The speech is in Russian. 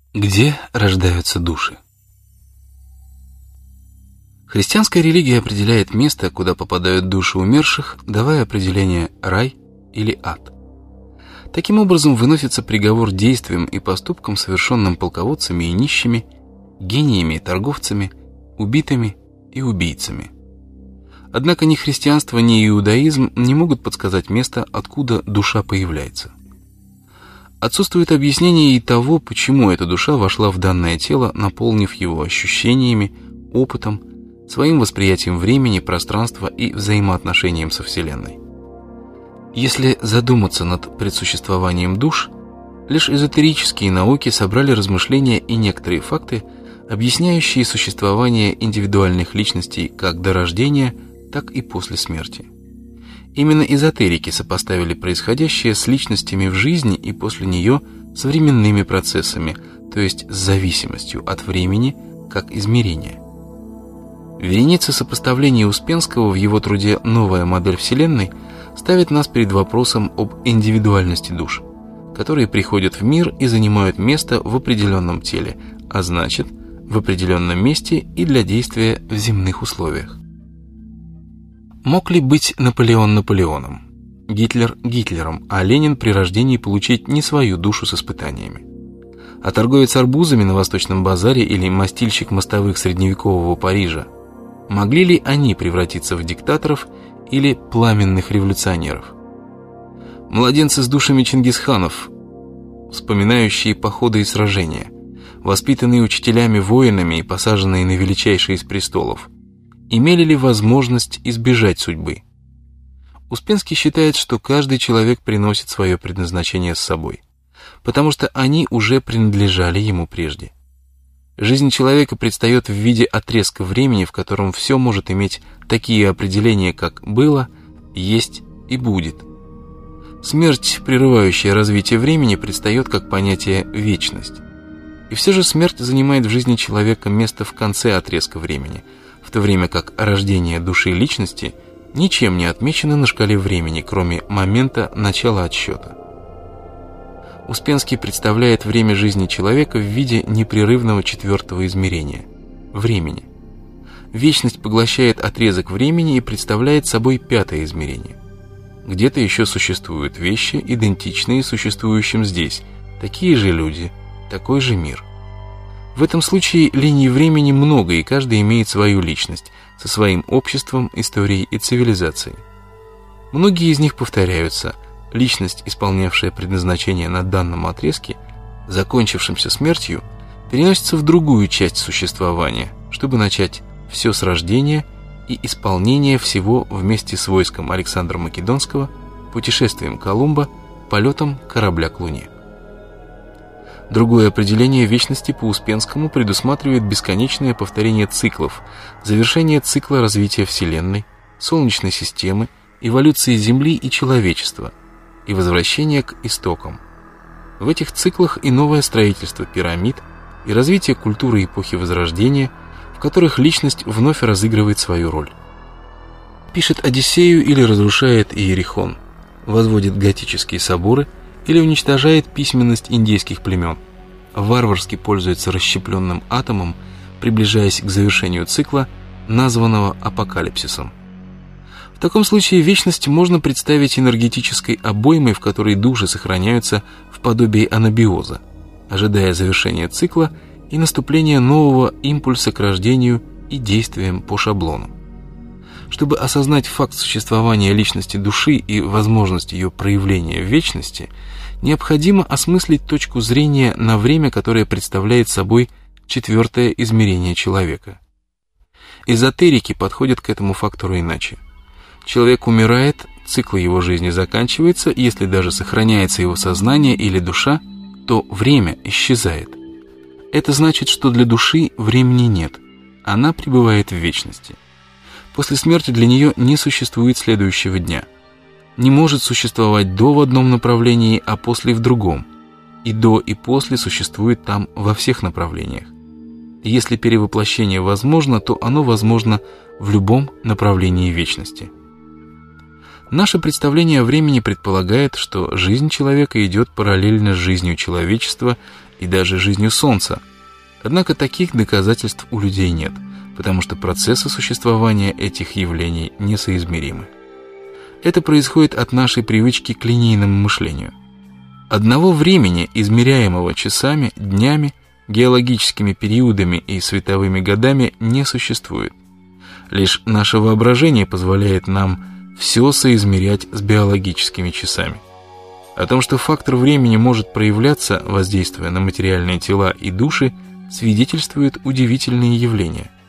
Где рождаются души? Христианская религия определяет место, куда попадают души умерших, давая определение «рай» или «ад». Таким образом выносится приговор действиям и поступкам, совершенным полководцами и нищими, гениями и торговцами, убитыми и убийцами. Однако ни христианство, ни иудаизм не могут подсказать место, откуда душа появляется. Отсутствует объяснение и того, почему эта душа вошла в данное тело, наполнив его ощущениями, опытом, своим восприятием времени, пространства и взаимоотношением со Вселенной. Если задуматься над предсуществованием душ, лишь эзотерические науки собрали размышления и некоторые факты, объясняющие существование индивидуальных личностей как до рождения, так и после смерти. Именно эзотерики сопоставили происходящее с личностями в жизни и после нее с временными процессами, то есть с зависимостью от времени как измерения. Вереница сопоставлений Успенского в его труде «Новая модель Вселенной» ставит нас перед вопросом об индивидуальности душ, которые приходят в мир и занимают место в определенном теле, а значит, в определенном месте и для действия в земных условиях. Мог ли быть Наполеон Наполеоном, Гитлер Гитлером, а Ленин при рождении получить не свою душу с испытаниями? А торговец арбузами на Восточном базаре или мастильщик мостовых средневекового Парижа, могли ли они превратиться в диктаторов или пламенных революционеров? Младенцы с душами Чингисханов, вспоминающие походы и сражения, воспитанные учителями-воинами и посаженные на величайший из престолов, имели ли возможность избежать судьбы? Успенский считает, что каждый человек приносит свое предназначение с собой, потому что они уже принадлежали ему прежде. Жизнь человека предстает в виде отрезка времени, в котором все может иметь такие определения, как «было», «есть» и «будет». Смерть, прерывающая развитие времени, предстает как понятие «вечность». И все же смерть занимает в жизни человека место в конце отрезка времени, в то время как рождение души личности ничем не отмечено на шкале времени, кроме момента начала отсчета. Успенский представляет время жизни человека в виде непрерывного четвертого измерения – времени. Вечность поглощает отрезок времени и представляет собой пятое измерение. Где-то еще существуют вещи, идентичные существующим здесь, такие же люди, такой же мир. В этом случае линий времени много, и каждый имеет свою личность, со своим обществом, историей и цивилизацией. Многие из них повторяются. Личность, исполнявшая предназначение на данном отрезке, закончившемся смертью, переносится в другую часть существования, чтобы начать все с рождения и исполнения всего вместе с войском Александра Македонского, путешествием Колумба, полетом корабля к Луне. Другое определение вечности по Успенскому предусматривает бесконечное повторение циклов, завершение цикла развития Вселенной, Солнечной системы, эволюции Земли и человечества и возвращение к истокам. В этих циклах и новое строительство пирамид, и развитие культуры эпохи Возрождения, в которых личность вновь разыгрывает свою роль. Пишет Одиссею или разрушает Иерихон, возводит готические соборы или уничтожает письменность индейских племен, варварски пользуется расщепленным атомом, приближаясь к завершению цикла, названного апокалипсисом. В таком случае вечность можно представить энергетической обоймой, в которой души сохраняются в подобии анабиоза, ожидая завершения цикла и наступления нового импульса к рождению и действиям по шаблону. Чтобы осознать факт существования личности души и возможность ее проявления в вечности, необходимо осмыслить точку зрения на время, которое представляет собой четвертое измерение человека. Эзотерики подходят к этому фактору иначе. Человек умирает, цикл его жизни заканчивается, если даже сохраняется его сознание или душа, то время исчезает. Это значит, что для души времени нет, она пребывает в вечности. После смерти для нее не существует следующего дня. Не может существовать до в одном направлении, а после в другом. И до, и после существует там во всех направлениях. Если перевоплощение возможно, то оно возможно в любом направлении вечности. Наше представление о времени предполагает, что жизнь человека идет параллельно с жизнью человечества и даже жизнью Солнца. Однако таких доказательств у людей нет, потому что процессы существования этих явлений несоизмеримы. Это происходит от нашей привычки к линейному мышлению. Одного времени, измеряемого часами, днями, геологическими периодами и световыми годами, не существует. Лишь наше воображение позволяет нам все соизмерять с биологическими часами. О том, что фактор времени может проявляться, воздействуя на материальные тела и души, свидетельствуют удивительные явления.